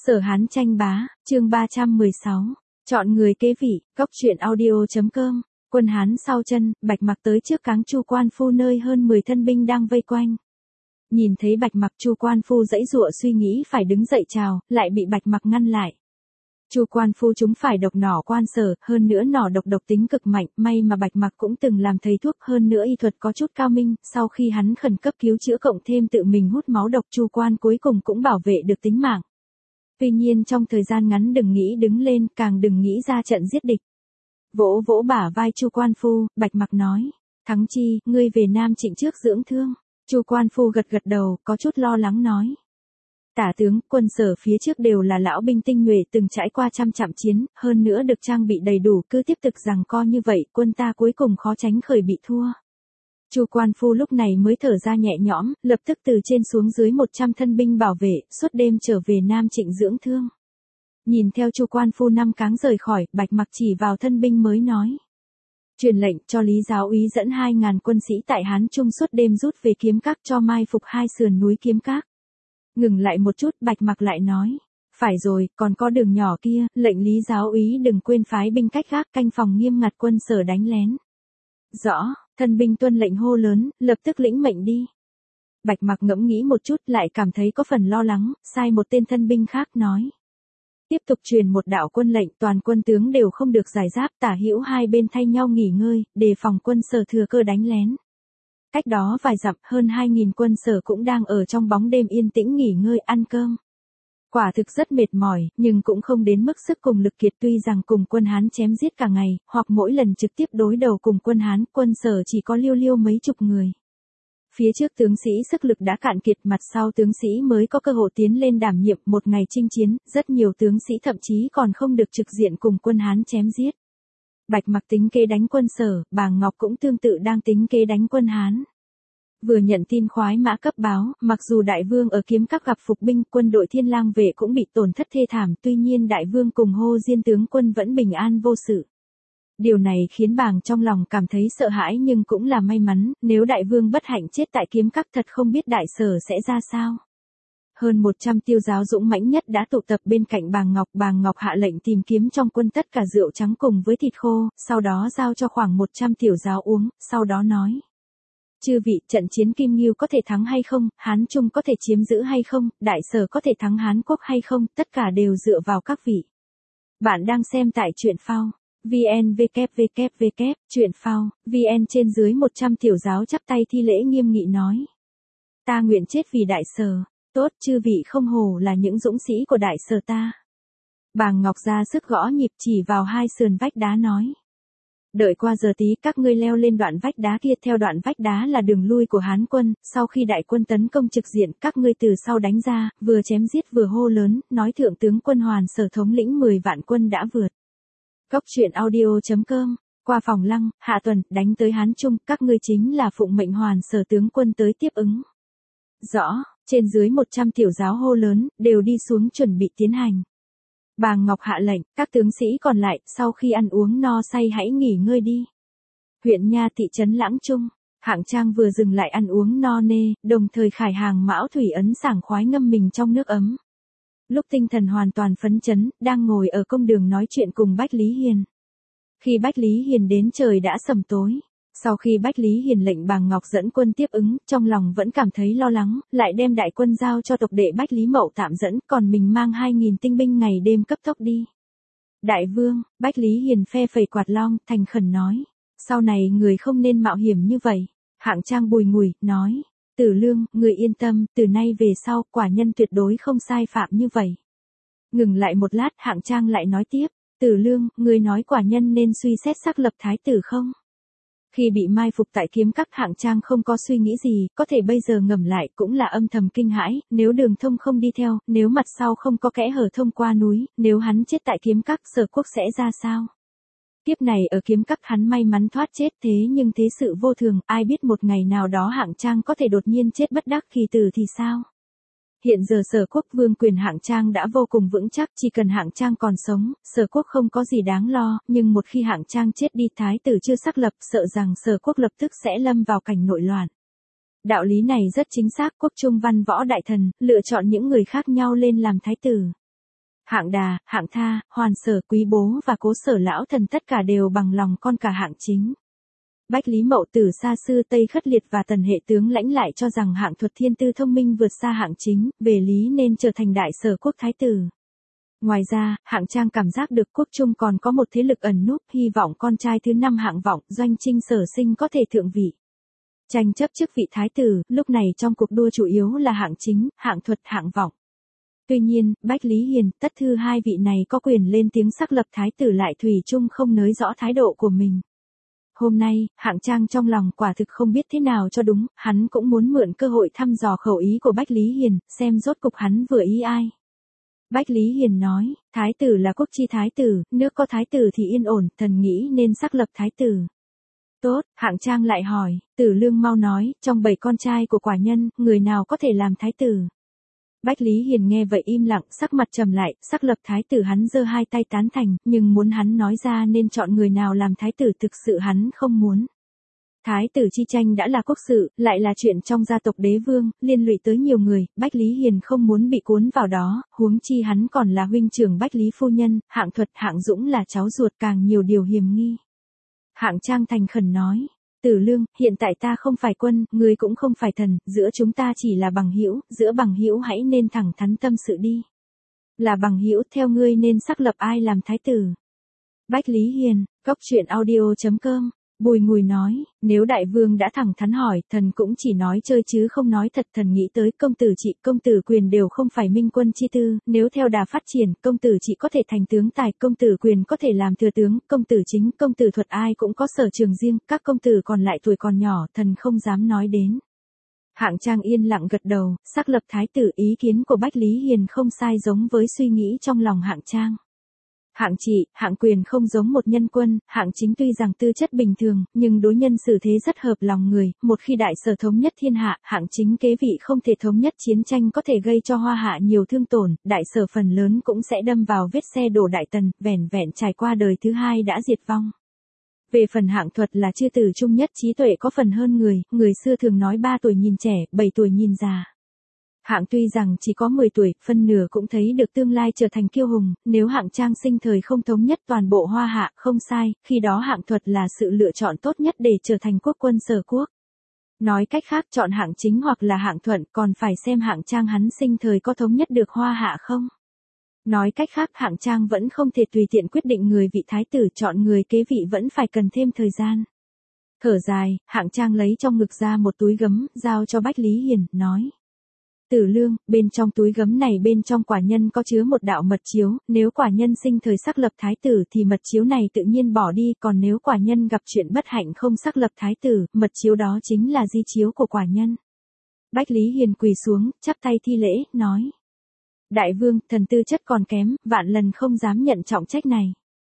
Sở Hán tranh bá, chương 316. Chọn người kế vị, góc truyện audio.com. Quân Hán sau chân, Bạch Mặc tới trước cáng Chu Quan Phu nơi hơn 10 thân binh đang vây quanh. Nhìn thấy Bạch Mặc, Chu Quan Phu giãy giụa suy nghĩ phải đứng dậy chào, lại bị Bạch Mặc ngăn lại. Chu Quan Phu chúng phải độc nỏ Quan Sở, hơn nữa nỏ độc tính cực mạnh, may mà Bạch Mặc cũng từng làm thầy thuốc, hơn nữa y thuật có chút cao minh, sau khi hắn khẩn cấp cứu chữa cộng thêm tự mình hút máu độc, Chu Quan cuối cùng cũng bảo vệ được tính mạng. Tuy nhiên trong thời gian ngắn đừng nghĩ đứng lên, càng đừng nghĩ ra trận giết địch. Vỗ vỗ bả vai Chu Quan Phu, Bạch Mặc nói, Thắng Chi, ngươi về Nam Trịnh trước dưỡng thương. Chu Quan Phu gật gật đầu, có chút lo lắng nói. Tả tướng, quân Sở phía trước đều là lão binh tinh nhuệ từng trải qua trăm trận chiến, hơn nữa được trang bị đầy đủ, cứ tiếp tục giằng co như vậy, quân ta cuối cùng khó tránh khởi bị thua. Chu Quan Phu lúc này mới thở ra nhẹ nhõm, lập tức từ trên xuống dưới 100 thân binh bảo vệ, suốt đêm trở về Nam Trịnh dưỡng thương. Nhìn theo Chu Quan Phu năm cáng rời khỏi, Bạch Mặc chỉ vào thân binh mới nói. Truyền lệnh cho Lý Giáo úy dẫn 2.000 quân sĩ tại Hán Trung suốt đêm rút về Kiếm Các cho mai phục hai sườn núi Kiếm Các. Ngừng lại một chút, Bạch Mặc lại nói. Phải rồi, còn có đường nhỏ kia, lệnh Lý Giáo úy đừng quên phái binh cách gác canh phòng nghiêm ngặt quân Sở đánh lén. Rõ, thân binh tuân lệnh hô lớn, lập tức lĩnh mệnh đi. Bạch Mặc ngẫm nghĩ một chút lại cảm thấy có phần lo lắng, sai một tên thân binh khác nói. Tiếp tục truyền một đạo quân lệnh, toàn quân tướng đều không được giải giáp, tả hữu hai bên thay nhau nghỉ ngơi, đề phòng quân Sở thừa cơ đánh lén. Cách đó vài dặm, hơn 2.000 quân Sở cũng đang ở trong bóng đêm yên tĩnh nghỉ ngơi ăn cơm. Quả thực rất mệt mỏi, nhưng cũng không đến mức sức cùng lực kiệt, tuy rằng cùng quân Hán chém giết cả ngày, hoặc mỗi lần trực tiếp đối đầu cùng quân Hán, quân Sở chỉ có liêu liêu mấy chục người. Phía trước tướng sĩ sức lực đã cạn kiệt, mặt sau tướng sĩ mới có cơ hội tiến lên đảm nhiệm một ngày chinh chiến, rất nhiều tướng sĩ thậm chí còn không được trực diện cùng quân Hán chém giết. Bạch Mặc tính kế đánh quân Sở, Bàng Ngọc cũng tương tự đang tính kế đánh quân Hán. Vừa nhận tin khoái mã cấp báo, mặc dù đại vương ở Kiếm Các gặp phục binh, quân đội Thiên Lang vệ cũng bị tổn thất thê thảm, tuy nhiên đại vương cùng Hô Diên tướng quân vẫn bình an vô sự. Điều này khiến Bàng trong lòng cảm thấy sợ hãi, nhưng cũng là may mắn, nếu đại vương bất hạnh chết tại Kiếm Các thật không biết đại Sở sẽ ra sao. Hơn 100 tiêu giáo dũng mãnh nhất đã tụ tập bên cạnh Bàng Ngọc hạ lệnh tìm kiếm trong quân tất cả rượu trắng cùng với thịt khô, sau đó giao cho khoảng 100 tiểu giáo uống, sau đó nói. Chư vị, trận chiến Kim Ngưu có thể thắng hay không, Hán Trung có thể chiếm giữ hay không, đại Sở có thể thắng Hán Quốc hay không, tất cả đều dựa vào các vị. Bạn đang xem tại truyện phao. VN www. Truyện phao, VN trên dưới 100 tiểu giáo chắp tay thi lễ nghiêm nghị nói. Ta nguyện chết vì đại Sở, tốt, chư vị không hổ là những dũng sĩ của đại Sở ta. Bàng Ngọc ra sức gõ nhịp chỉ vào hai sườn vách đá nói. Đợi qua giờ tí các ngươi leo lên đoạn vách đá kia, theo đoạn vách đá là đường lui của Hán quân, sau khi đại quân tấn công trực diện các ngươi từ sau đánh ra, vừa chém giết vừa hô lớn, nói thượng tướng quân Hoàn Sở thống lĩnh 10 vạn quân đã vượt. Góc truyện audio.com, qua phòng Lăng, Hạ Tuần, đánh tới Hán Trung, các ngươi chính là phụng mệnh Hoàn Sở tướng quân tới tiếp ứng. Rõ, trên dưới 100 tiểu giáo hô lớn, đều đi xuống chuẩn bị tiến hành. Bàng Ngọc hạ lệnh, các tướng sĩ còn lại, sau khi ăn uống no say hãy nghỉ ngơi đi. Huyện Nha thị trấn Lãng Trung, Hạng Trang vừa dừng lại ăn uống no nê, đồng thời khải hàng mão thủy ấn sảng khoái ngâm mình trong nước ấm. Lúc tinh thần hoàn toàn phấn chấn, đang ngồi ở công đường nói chuyện cùng Bách Lý Hiền. Khi Bách Lý Hiền đến trời đã sầm tối. Sau khi Bách Lý Hiền lệnh Bàng Ngọc dẫn quân tiếp ứng, trong lòng vẫn cảm thấy lo lắng, lại đem đại quân giao cho tộc đệ Bách Lý Mậu tạm dẫn, còn mình mang 2.000 tinh binh ngày đêm cấp tốc đi. Đại vương, Bách Lý Hiền phe phẩy quạt long, thành khẩn nói, sau này người không nên mạo hiểm như vậy. Hạng Trang bùi ngùi, nói, Tử Lương, người yên tâm, từ nay về sau, quả nhân tuyệt đối không sai phạm như vậy. Ngừng lại một lát, Hạng Trang lại nói tiếp, Tử Lương, người nói quả nhân nên suy xét xác lập thái tử không? Khi bị mai phục tại Kiếm Các, Hạng Trang không có suy nghĩ gì, có thể bây giờ ngẫm lại cũng là âm thầm kinh hãi, nếu đường thông không đi theo, nếu mặt sau không có kẽ hở thông qua núi, nếu hắn chết tại Kiếm Các, Sở quốc sẽ ra sao? Kiếp này ở Kiếm Các hắn may mắn thoát chết, thế nhưng thế sự vô thường, ai biết một ngày nào đó Hạng Trang có thể đột nhiên chết bất đắc kỳ tử thì sao? Hiện giờ Sở quốc vương quyền Hạng Trang đã vô cùng vững chắc, chỉ cần Hạng Trang còn sống, Sở quốc không có gì đáng lo, nhưng một khi Hạng Trang chết đi, thái tử chưa xác lập, sợ rằng Sở quốc lập tức sẽ lâm vào cảnh nội loạn. Đạo lý này rất chính xác, quốc trung văn võ đại thần, lựa chọn những người khác nhau lên làm thái tử. Hạng Đà, Hạng Tha, Hoàn Sở, Quý Bố và Cố Sở lão thần tất cả đều bằng lòng con cả Hạng Chính. Bách Lý Mậu Tử xa xưa Tây Khất Liệt và Tần Hệ tướng lãnh lại cho rằng Hạng Thuật thiên tư thông minh vượt xa Hạng Chính, về lý nên trở thành đại sở quốc thái tử. Ngoài ra, Hạng Trang cảm giác được quốc trung còn có một thế lực ẩn núp, hy vọng con trai thứ 5 Hạng Vọng, Doanh Trinh Sở Sinh có thể thượng vị. Tranh chấp chức vị thái tử, lúc này trong cuộc đua chủ yếu là Hạng Chính, Hạng Thuật, Hạng Vọng. Tuy nhiên, Bách Lý Hiền, Tất Thư hai vị này có quyền lên tiếng xác lập thái tử lại thủy chung không nới rõ thái độ của mình. Hôm nay, Hạng Trang trong lòng quả thực không biết thế nào cho đúng, hắn cũng muốn mượn cơ hội thăm dò khẩu ý của Bách Lý Hiền, xem rốt cục hắn vừa ý ai. Bách Lý Hiền nói, thái tử là quốc chi thái tử, nước có thái tử thì yên ổn, thần nghĩ nên xác lập thái tử. Tốt, Hạng Trang lại hỏi, Tử Lương mau nói, trong 7 con trai của quả nhân, người nào có thể làm thái tử? Bách Lý Hiền nghe vậy im lặng, sắc mặt trầm lại, xác lập thái tử hắn giơ hai tay tán thành, nhưng muốn hắn nói ra nên chọn người nào làm thái tử thực sự hắn không muốn. Thái tử chi tranh đã là quốc sự, lại là chuyện trong gia tộc đế vương, liên lụy tới nhiều người, Bách Lý Hiền không muốn bị cuốn vào đó, huống chi hắn còn là huynh trưởng Bách Lý phu nhân, Hạng Thuật, Hạng Dũng là cháu ruột, càng nhiều điều hiềm nghi. Hạng Trang thành khẩn nói, Tử Lương, hiện tại ta không phải quân, ngươi cũng không phải thần, giữa chúng ta chỉ là bằng hữu, giữa bằng hữu hãy nên thẳng thắn tâm sự đi. Là bằng hữu, theo ngươi nên xác lập ai làm thái tử? Bách Lý Hiền, goctruyện.audio.com. Bùi Ngùi nói, nếu đại vương đã thẳng thắn hỏi, thần cũng chỉ nói chơi chứ không nói thật. Thần nghĩ tới công tử Trị, công tử Quyền đều không phải minh quân chi tư, nếu theo đà phát triển, công tử Trị có thể thành tướng tài, công tử Quyền có thể làm thừa tướng, công tử Chính, công tử Thuật ai cũng có sở trường riêng, các công tử còn lại tuổi còn nhỏ, thần không dám nói đến. Hạng Trang yên lặng gật đầu, xác lập thái tử, ý kiến của Bách Lý Hiền không sai, giống với suy nghĩ trong lòng Hạng Trang. Hạng Trị, Hạng Quyền không giống một nhân quân, Hạng Chính tuy rằng tư chất bình thường, nhưng đối nhân xử thế rất hợp lòng người, một khi đại sở thống nhất thiên hạ, Hạng Chính kế vị không thể thống nhất, chiến tranh có thể gây cho Hoa Hạ nhiều thương tổn, đại sở phần lớn cũng sẽ đâm vào vết xe đổ Đại Tần, vẻn vẹn trải qua đời thứ hai đã diệt vong. Về phần Hạng Thuật là chư tử trung nhất, trí tuệ có phần hơn người xưa thường nói 3 tuổi nhìn trẻ, 7 tuổi nhìn già. Hạng tuy rằng chỉ có 10 tuổi, phân nửa cũng thấy được tương lai trở thành kiêu hùng, nếu Hạng Trang sinh thời không thống nhất toàn bộ Hoa Hạ, không sai, khi đó Hạng Thuật là sự lựa chọn tốt nhất để trở thành quốc quân sở quốc. Nói cách khác, chọn Hạng Chính hoặc là Hạng Thuận, còn phải xem Hạng Trang hắn sinh thời có thống nhất được Hoa Hạ không. Nói cách khác, Hạng Trang vẫn không thể tùy tiện quyết định người vị thái tử, chọn người kế vị vẫn phải cần thêm thời gian. Thở dài, Hạng Trang lấy trong ngực ra một túi gấm, giao cho Bách Lý Hiền, nói. Tử Lương, bên trong túi gấm này bên trong quả nhân có chứa một đạo mật chiếu, nếu quả nhân sinh thời xác lập thái tử thì mật chiếu này tự nhiên bỏ đi, còn nếu quả nhân gặp chuyện bất hạnh không xác lập thái tử, mật chiếu đó chính là di chiếu của quả nhân. Bách Lý Hiền quỳ xuống, chắp tay thi lễ, nói. Đại vương, thần tư chất còn kém, vạn lần không dám nhận trọng trách này.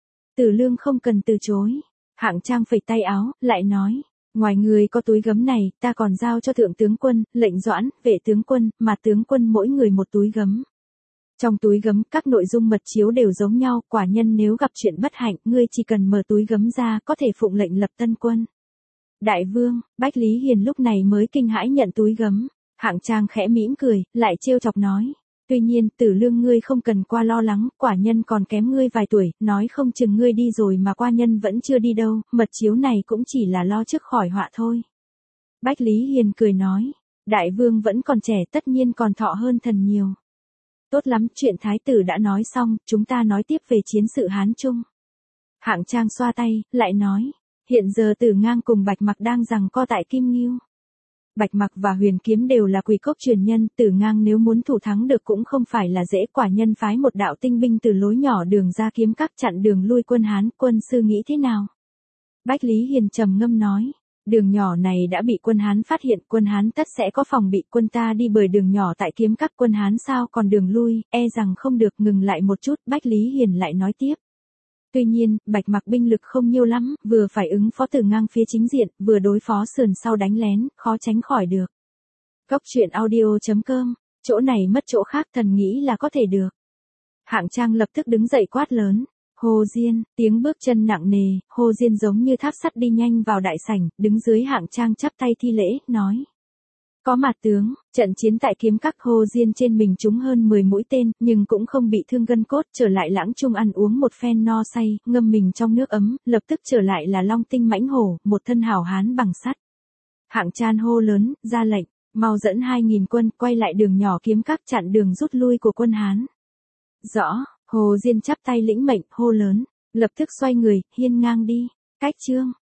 Tử Lương không cần từ chối. Hạng Trang phẩy tay áo, lại nói. Ngoài người có túi gấm này, ta còn giao cho thượng tướng quân, lệnh doãn, vệ tướng quân, mà tướng quân mỗi người một túi gấm. Trong túi gấm, các nội dung mật chiếu đều giống nhau, quả nhân nếu gặp chuyện bất hạnh, ngươi chỉ cần mở túi gấm ra, có thể phụng lệnh lập tân quân. Đại vương, Bách Lý Hiền lúc này mới kinh hãi nhận túi gấm. Hạng Trang khẽ mỉm cười, lại trêu chọc nói. Tuy nhiên, Tử Lương ngươi không cần qua lo lắng, quả nhân còn kém ngươi vài tuổi, nói không chừng ngươi đi rồi mà qua nhân vẫn chưa đi đâu, mật chiếu này cũng chỉ là lo trước khỏi họa thôi. Bách Lý Hiền cười nói, đại vương vẫn còn trẻ tất nhiên còn thọ hơn thần nhiều. Tốt lắm, chuyện thái tử đã nói xong, chúng ta nói tiếp về chiến sự Hán Trung. Hạng Trang xoa tay, lại nói, hiện giờ Tử Ngang cùng Bạch Mặc đang giằng co tại Kim Ngưu. Bạch Mặc và Huyền Kiếm đều là Quỷ Cốc truyền nhân, Tử Ngang nếu muốn thủ thắng được cũng không phải là dễ, quả nhân phái một đạo tinh binh từ lối nhỏ đường ra Kiếm Các chặn đường lui quân Hán, quân sư nghĩ thế nào? Bách Lý Hiền trầm ngâm nói, đường nhỏ này đã bị quân Hán phát hiện, quân Hán tất sẽ có phòng bị, quân ta đi bởi đường nhỏ tại Kiếm Các, quân Hán sao còn đường lui, e rằng không được. Ngừng lại một chút, Bách Lý Hiền lại nói tiếp. Tuy nhiên, Bạch Mặc binh lực không nhiều lắm, vừa phải ứng phó Tử Ngang phía chính diện, vừa đối phó sườn sau đánh lén, khó tránh khỏi được. Goctruyện.audio.com, chỗ này mất chỗ khác, thần nghĩ là có thể được. Hạng Trang lập tức đứng dậy quát lớn. Hồ Diên, tiếng bước chân nặng nề, Hồ Diên giống như tháp sắt đi nhanh vào đại sảnh, đứng dưới Hạng Trang chắp tay thi lễ, nói. Có mặt tướng, trận chiến tại kiếm các Hồ Diên trên mình trúng hơn 10 mũi tên, nhưng cũng không bị thương gân cốt, trở lại Lãng Trung ăn uống một phen no say, ngâm mình trong nước ấm, lập tức trở lại là Long Tinh mãnh hổ, một thân hảo hán bằng sắt. Hạng Chan hô lớn, ra lệnh, mau dẫn 2.000 quân, quay lại đường nhỏ kiếm các chặn đường rút lui của quân Hán. Rõ, Hồ Diên chắp tay lĩnh mệnh, hô lớn, lập tức xoay người, hiên ngang đi, cách chương.